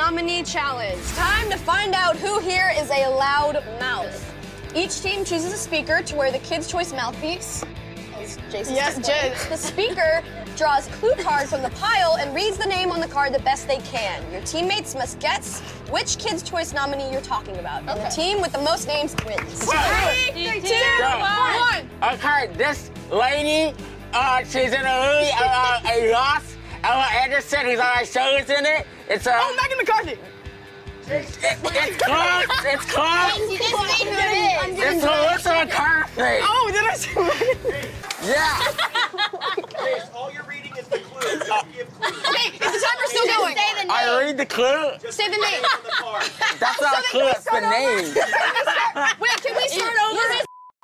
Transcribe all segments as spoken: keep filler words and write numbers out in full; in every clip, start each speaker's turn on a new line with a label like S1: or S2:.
S1: Nominee Challenge. Time to find out who here is a loud mouth. Each team chooses a speaker to wear the Kids' Choice mouthpiece. As Jason's
S2: Yes,
S1: displaying.
S2: Jay.
S1: The speaker draws clue cards from the pile and reads the name on the card the best they can. Your teammates must guess which Kids' Choice nominee you're talking about. And the team with the most names wins.
S2: Three, two, two, one.
S3: Okay, this lady, uh, she's in a movie, uh, a Lost. Ella Anderson, he's on my shows in it. It's a.
S2: Oh, Megan McCarthy.
S3: It's, it, it's close. It's close.
S1: You just made who it is.
S3: It's Melissa McCarthy.
S2: Oh, did I say Megan?
S3: Yeah.
S4: Chris, all you're reading is the clues. Just give clues.
S1: Hey, is the timer still going? Say the name.
S3: I read the clue.
S4: Just
S1: Say the name.
S4: on the card.
S3: That's not a clue. It's the name.
S1: Wait, can we start over?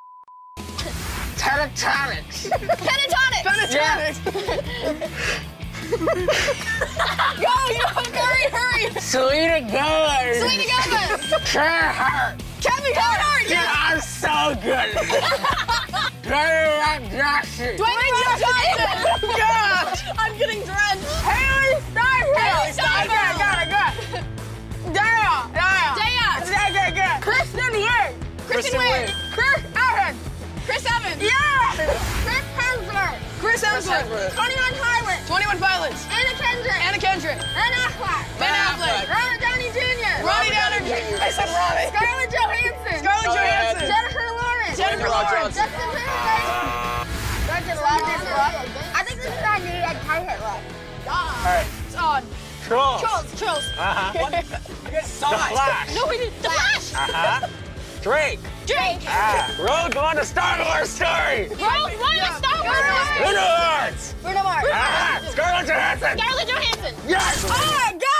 S3: Pentatonics.
S1: Pentatonic.
S3: Yeah.
S1: Go, you hurry, hurry.
S3: Selena Gomez.
S1: Selena Gomez.
S3: Karen Hart.
S1: Kevin Hart.
S3: Dude, I'm so good. Dwayne Rock Johnson.
S1: Dwayne Rock Johnson.
S2: Gosh.
S1: I'm getting drenched.
S2: Haley Steinfeld.
S1: Haley Steinfeld.
S2: I got it, got it. Daya. Daya.
S1: Daya.
S2: Good, good, good. Kristen Wiig.
S1: Kristen Wiig.
S2: Chris Evans.
S1: Chris Evans.
S2: Yeah.
S1: Chris Hemsworth.
S2: Chris Hemsworth.
S1: twenty-one Pilots.
S2: twenty-one Pilots.
S1: Anna Kendrick.
S2: Anna Kendrick.
S1: Ben Affleck.
S2: Ben Affleck.
S1: Robert Downey Junior
S2: Ronnie Downey Junior I said Ronnie.
S1: Scarlett Johansson.
S2: Scarlett Johansson.
S1: Jennifer Lawrence.
S2: Jennifer Lawrence.
S1: Justin Timberlake. Justin Lawrence. I think this is our new Ed Tight look.
S3: Alright.
S2: It's on.
S3: Trolls.
S1: Trolls. Trolls.
S3: Uh-huh.
S4: You guys saw
S3: The
S4: it.
S3: Flash.
S1: No, we didn't. The Flash.
S3: Uh-huh. Drake.
S1: Drake.
S3: Ah. Rogue One, a Star Wars story.
S1: Rogue One. Star Wars.
S3: Bruno Mars.
S1: Bruno Mars.
S3: Ah. Scarlett Johansson.
S1: Scarlett Johansson.
S3: Yes.
S2: Oh, go!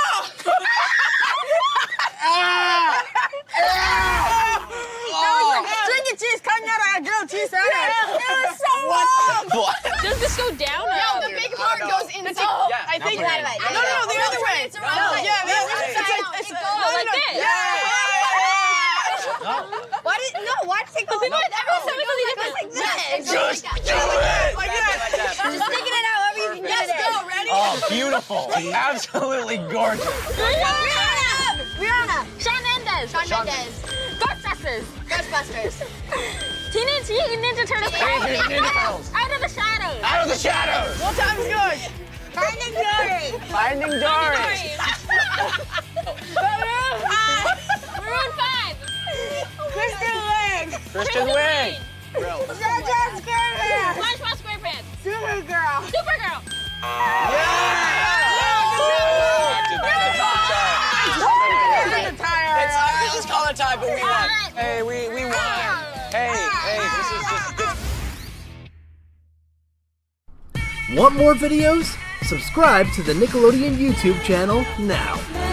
S3: Ah. Ah.
S2: String of cheese coming out of a grilled cheese sandwich. It was so long.
S3: What?
S1: Does this go down? No, the big part
S4: no.
S1: goes inside.
S4: Yeah,
S2: I think.
S4: no,
S2: No, no, no, the other way.
S1: It's around.
S2: Yeah, the other way.
S1: It's like,
S2: It's
S1: it
S2: like,
S1: goes
S2: no, no,
S1: like
S2: no.
S1: this.
S2: Yeah.
S1: Why did no? Why did it go like that? Every time it goes like this.
S3: Just do it.
S2: Like
S4: Like
S2: that.
S4: that.
S1: Just sticking it out however you can get it. Let's go. Ready?
S3: Oh, beautiful. Absolutely gorgeous.
S1: Rihanna. Rihanna. Shawn Mendes. Shawn Mendes. Ghostbusters. Ghostbusters. Teenage Mutant Ninja Turtles.
S3: Teenage Mutant Ninja Turtles.
S1: Out of the shadows.
S3: Out of the shadows.
S2: What time is good?
S1: Finding Dory.
S3: Finding Dory.
S1: Maroon five.
S2: Kristen Wiig.
S3: Kristen Wiig.
S1: JoJo SquarePants. SpongeBob SquarePants.
S2: Supergirl.
S1: Supergirl.
S4: Let's call it time, but we won.
S3: Hey, we, we won. Hey, hey, this is just good.
S5: Want more videos? Subscribe to the Nickelodeon YouTube channel now.